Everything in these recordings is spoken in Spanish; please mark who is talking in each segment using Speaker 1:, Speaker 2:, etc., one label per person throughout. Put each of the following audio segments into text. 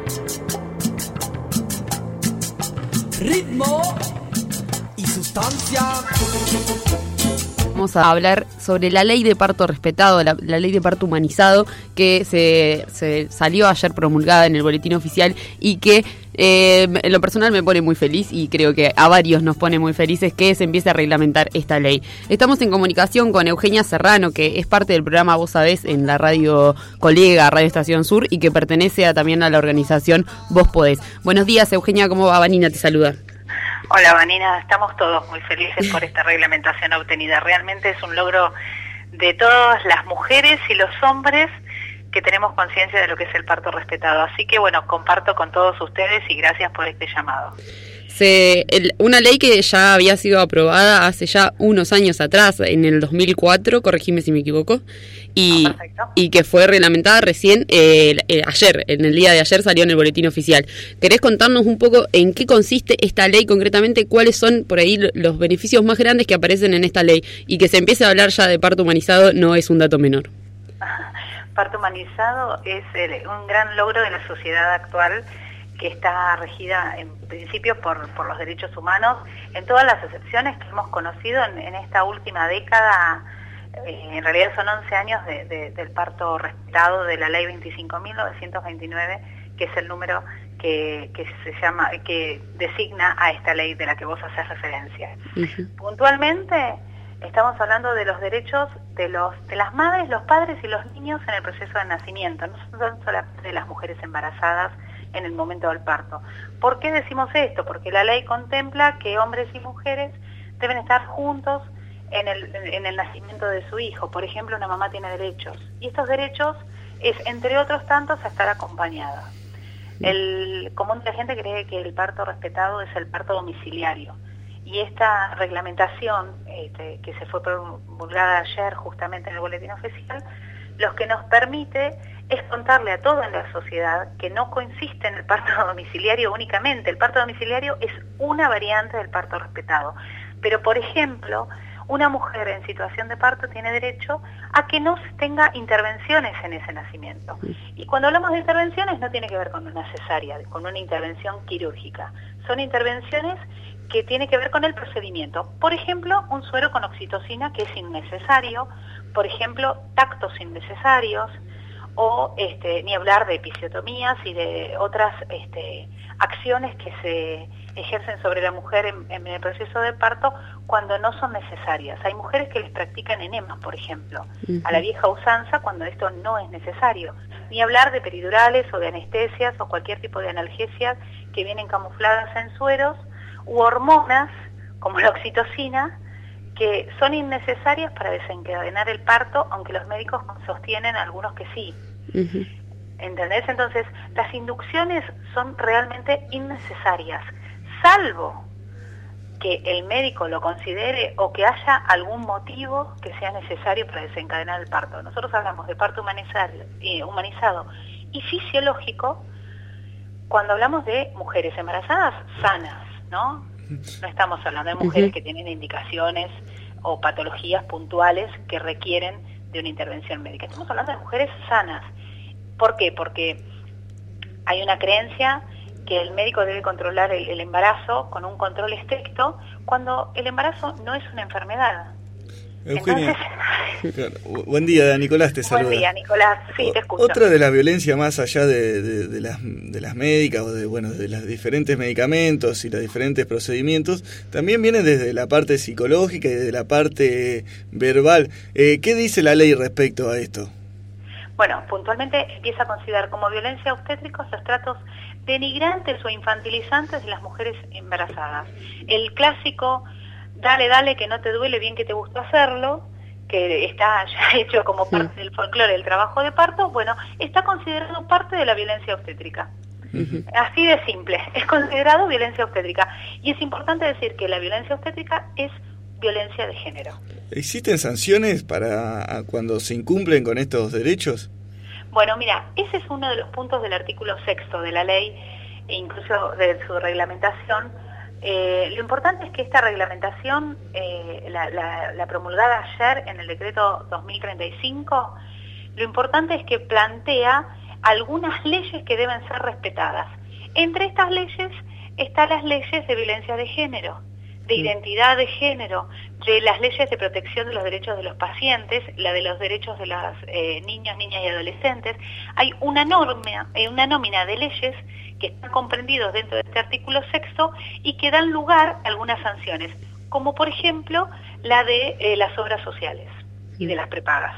Speaker 1: Ritmo y sustancia.
Speaker 2: Vamos a hablar sobre la ley de parto respetado, la ley de parto humanizado, que se salió ayer promulgada en el boletín oficial y que en lo personal me pone muy feliz, y creo que a varios nos pone muy felices que se empiece a reglamentar esta ley. Estamos en comunicación con Eugenia Serrano, que es parte del programa Vos Sabés en la radio colega Radio Estación Sur y que pertenece también a la organización Vos Podés. Buenos días, Eugenia, ¿cómo va? Vanina te saluda.
Speaker 3: Hola Vanina, estamos todos muy felices por esta reglamentación obtenida. Realmente es un logro de todas las mujeres y los hombres que tenemos conciencia de lo que es el parto respetado. Así que bueno, comparto con todos ustedes y gracias por este llamado.
Speaker 2: Una ley que ya había sido aprobada hace ya unos años atrás, en el 2004, corregime si me equivoco, y que fue reglamentada recién ayer, en el día de ayer salió en el boletín oficial. ¿Querés contarnos un poco en qué consiste esta ley concretamente? ¿Cuáles son por ahí los beneficios más grandes que aparecen en esta ley? Y que se empiece a hablar ya de parto humanizado no es un dato menor.
Speaker 3: Parto humanizado es un gran logro de la sociedad actual, que está regida en principio por los derechos humanos, en todas las excepciones que hemos conocido en esta última década. En realidad son 11 años del parto respetado, de la ley 25.929, que es el número que designa a esta ley de la que vos haces referencia. Uh-huh. Puntualmente estamos hablando de los derechos de las madres, los padres y los niños en el proceso de nacimiento, no son solamente de las mujeres embarazadas en el momento del parto. ¿Por qué decimos esto? Porque la ley contempla que hombres y mujeres deben estar juntos en el nacimiento de su hijo. Por ejemplo, una mamá tiene derechos, y estos derechos es, entre otros tantos, a estar acompañada. El común de la gente cree que el parto respetado es el parto domiciliario, y esta reglamentación que se fue promulgada ayer justamente en el boletín oficial, lo que nos permite es contarle a toda la sociedad que no consiste en el parto domiciliario únicamente. El parto domiciliario es una variante del parto respetado. Pero, por ejemplo, una mujer en situación de parto tiene derecho a que no se tenga intervenciones en ese nacimiento. Y cuando hablamos de intervenciones no tiene que ver con una cesárea, con una intervención quirúrgica. Son intervenciones que tienen que ver con el procedimiento. Por ejemplo, un suero con oxitocina que es innecesario, por ejemplo, tactos innecesarios, o ni hablar de episiotomías y de otras acciones que se ejercen sobre la mujer en el proceso de parto cuando no son necesarias. Hay mujeres que les practican enemas, por ejemplo, a la vieja usanza, cuando esto no es necesario. Ni hablar de peridurales o de anestesias o cualquier tipo de analgesias que vienen camufladas en sueros, u hormonas, como la oxitocina, que son innecesarias para desencadenar el parto, aunque los médicos sostienen algunos que sí. Uh-huh. ¿Entendés? Entonces, las inducciones son realmente innecesarias, salvo que el médico lo considere o que haya algún motivo que sea necesario para desencadenar el parto. Nosotros hablamos de parto humanizado y fisiológico cuando hablamos de mujeres embarazadas sanas, ¿no? No estamos hablando de mujeres que tienen indicaciones o patologías puntuales que requieren de una intervención médica. Estamos hablando de mujeres sanas. ¿Por qué? Porque hay una creencia que el médico debe controlar el embarazo con un control estricto, cuando el embarazo no es una enfermedad.
Speaker 4: Eugenia, claro. Buen día, Nicolás te saluda.
Speaker 3: Buen día, Nicolás, sí, te escucho.
Speaker 4: Otra de la violencia más allá de las médicas o de los diferentes medicamentos y los diferentes procedimientos, también viene desde la parte psicológica y desde la parte verbal. ¿Qué dice la ley respecto a esto?
Speaker 3: Bueno, puntualmente empieza a considerar como violencia obstétrica los tratos denigrantes o infantilizantes de las mujeres embarazadas. El clásico dale, que no te duele, bien que te gustó hacerlo, que está ya hecho como parte del folclore del trabajo de parto, bueno, está considerado parte de la violencia obstétrica. Uh-huh. Así de simple, es considerado violencia obstétrica. Y es importante decir que la violencia obstétrica es violencia de género.
Speaker 4: ¿Existen sanciones para cuando se incumplen con estos derechos?
Speaker 3: Bueno, mira, ese es uno de los puntos del artículo 6º de la ley, e incluso de su reglamentación. Lo importante es que esta reglamentación, la promulgada ayer en el decreto 2035, lo importante es que plantea algunas leyes que deben ser respetadas. Entre estas leyes están las leyes de violencia de género, de identidad de género, de las leyes de protección de los derechos de los pacientes, la de los derechos de los niños, niñas y adolescentes. Hay una nómina de leyes que están comprendidos dentro de este artículo 6º y que dan lugar a algunas sanciones, como por ejemplo la de las obras sociales y de las prepagas.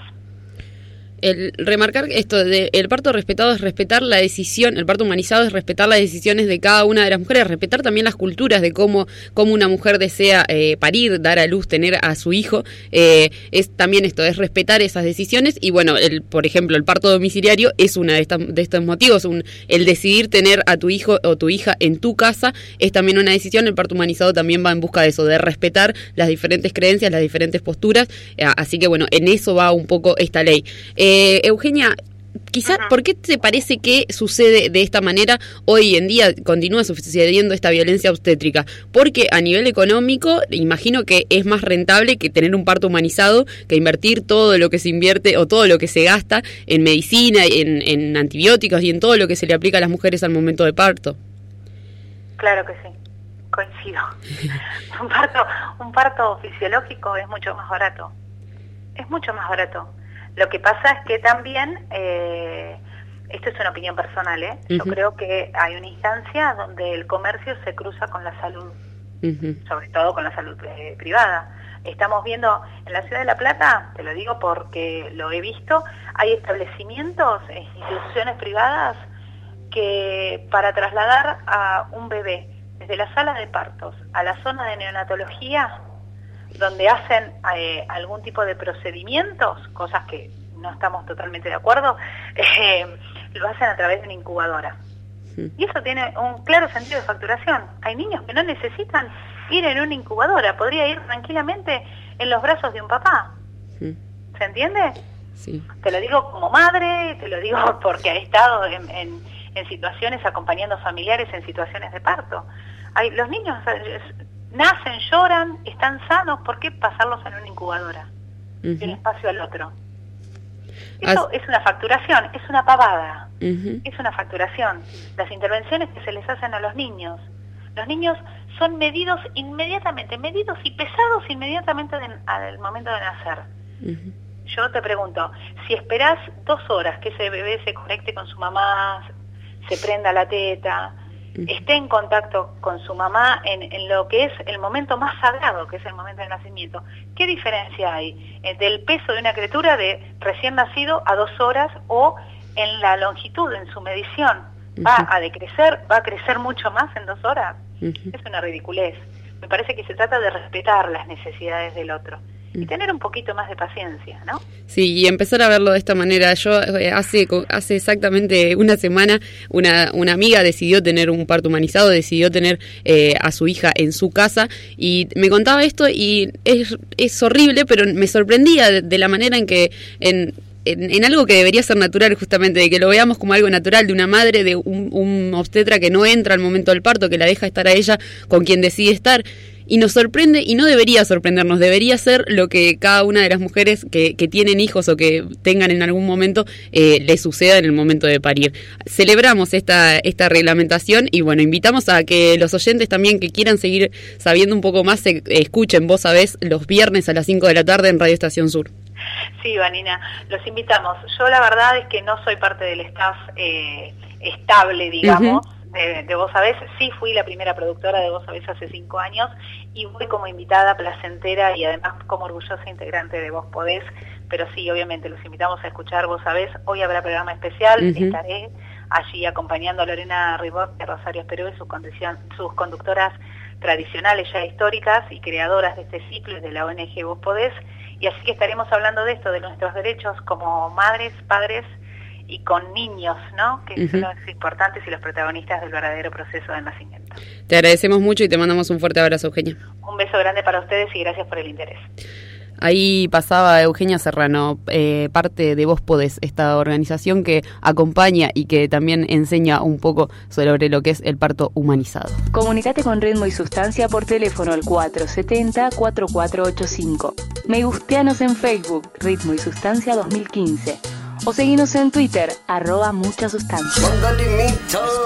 Speaker 2: El remarcar esto de el parto respetado es respetar la decisión, el parto humanizado es respetar las decisiones de cada una de las mujeres, respetar también las culturas de cómo una mujer desea parir, dar a luz, tener a su hijo, es también esto, es respetar esas decisiones. Y bueno, por ejemplo, el parto domiciliario es una de estos motivos, el decidir tener a tu hijo o tu hija en tu casa es también una decisión. El parto humanizado también va en busca de eso, de respetar las diferentes creencias, las diferentes posturas, así que bueno, en eso va un poco esta ley. Eugenia, quizás, ¿por qué te parece que sucede de esta manera hoy en día, continúa sucediendo esta violencia obstétrica? Porque a nivel económico, imagino que es más rentable que tener un parto humanizado, que invertir todo lo que se invierte o todo lo que se gasta en medicina, en antibióticos y en todo lo que se le aplica a las mujeres al momento de parto.
Speaker 3: Claro que sí, coincido. Un parto fisiológico es mucho más barato. Es mucho más barato. Lo que pasa es que también, esto es una opinión personal, yo creo que hay una instancia donde el comercio se cruza con la salud, sobre todo con la salud privada. Estamos viendo en la Ciudad de La Plata, te lo digo porque lo he visto, hay establecimientos, instituciones privadas que para trasladar a un bebé desde la sala de partos a la zona de neonatología, donde hacen algún tipo de procedimientos, cosas que no estamos totalmente de acuerdo, lo hacen a través de una incubadora. Y eso tiene un claro sentido de facturación. Hay niños que no necesitan ir en una incubadora, podría ir tranquilamente en los brazos de un papá. ¿Se entiende?
Speaker 2: Sí.
Speaker 3: Te lo digo como madre, te lo digo porque he estado en situaciones acompañando familiares en situaciones de parto. Los niños nacen, lloran, están sanos, ¿por qué pasarlos en una incubadora? De un espacio al otro. Eso es una facturación, es una pavada, es una facturación. Las intervenciones que se les hacen a los niños son medidos inmediatamente, medidos y pesados inmediatamente al momento de nacer. Yo te pregunto, si esperás 2 horas que ese bebé se conecte con su mamá, se prenda la teta, esté en contacto con su mamá en lo que es el momento más sagrado, que es el momento del nacimiento, ¿qué diferencia hay entre el peso de una criatura de recién nacido a 2 horas o en la longitud, en su medición? ¿Va a decrecer? ¿Va a crecer mucho más en 2 horas? Es una ridiculez. Me parece que se trata de respetar las necesidades del otro y tener un poquito más de paciencia, ¿no?
Speaker 2: Sí, y empezar a verlo de esta manera. Yo hace exactamente una semana una amiga decidió tener un parto humanizado, decidió tener a su hija en su casa y me contaba esto y es horrible, pero me sorprendía de la manera en que en algo que debería ser natural, justamente, de que lo veamos como algo natural, de una madre, de un obstetra que no entra al momento del parto, que la deja estar a ella con quien decide estar. Y nos sorprende, y no debería sorprendernos, debería ser lo que cada una de las mujeres que tienen hijos o que tengan en algún momento les suceda en el momento de parir. Celebramos esta reglamentación y bueno, invitamos a que los oyentes también que quieran seguir sabiendo un poco más escuchen Vos Sabés los viernes a las 5 de la tarde en Radio Estación Sur.
Speaker 3: Sí, Vanina, los invitamos. Yo la verdad es que no soy parte del staff estable, digamos, de Vos Sabés. Sí fui la primera productora de Vos Sabés hace 5 años y voy como invitada placentera y además como orgullosa integrante de Vos Podés, pero sí, obviamente los invitamos a escuchar Vos Sabés. Hoy habrá programa especial, estaré allí acompañando a Lorena Ribot y a Rosario Esperú y sus conductoras tradicionales ya históricas y creadoras de este ciclo y de la ONG Vos Podés, y así que estaremos hablando de esto, de nuestros derechos como madres, padres y con niños, ¿no? Que son los importantes y los protagonistas del verdadero proceso del nacimiento.
Speaker 2: Te agradecemos mucho y te mandamos un fuerte abrazo, Eugenia.
Speaker 3: Un beso grande para ustedes y gracias por el interés.
Speaker 2: Ahí pasaba Eugenia Serrano, parte de Vos Podés, esta organización que acompaña y que también enseña un poco sobre lo que es el parto humanizado.
Speaker 5: Comunicate con Ritmo y Sustancia por teléfono al 470-4485. Me gusteanos en Facebook, Ritmo y Sustancia 2015. o seguinos en Twitter, @muchasustancia.
Speaker 1: Cuando limitas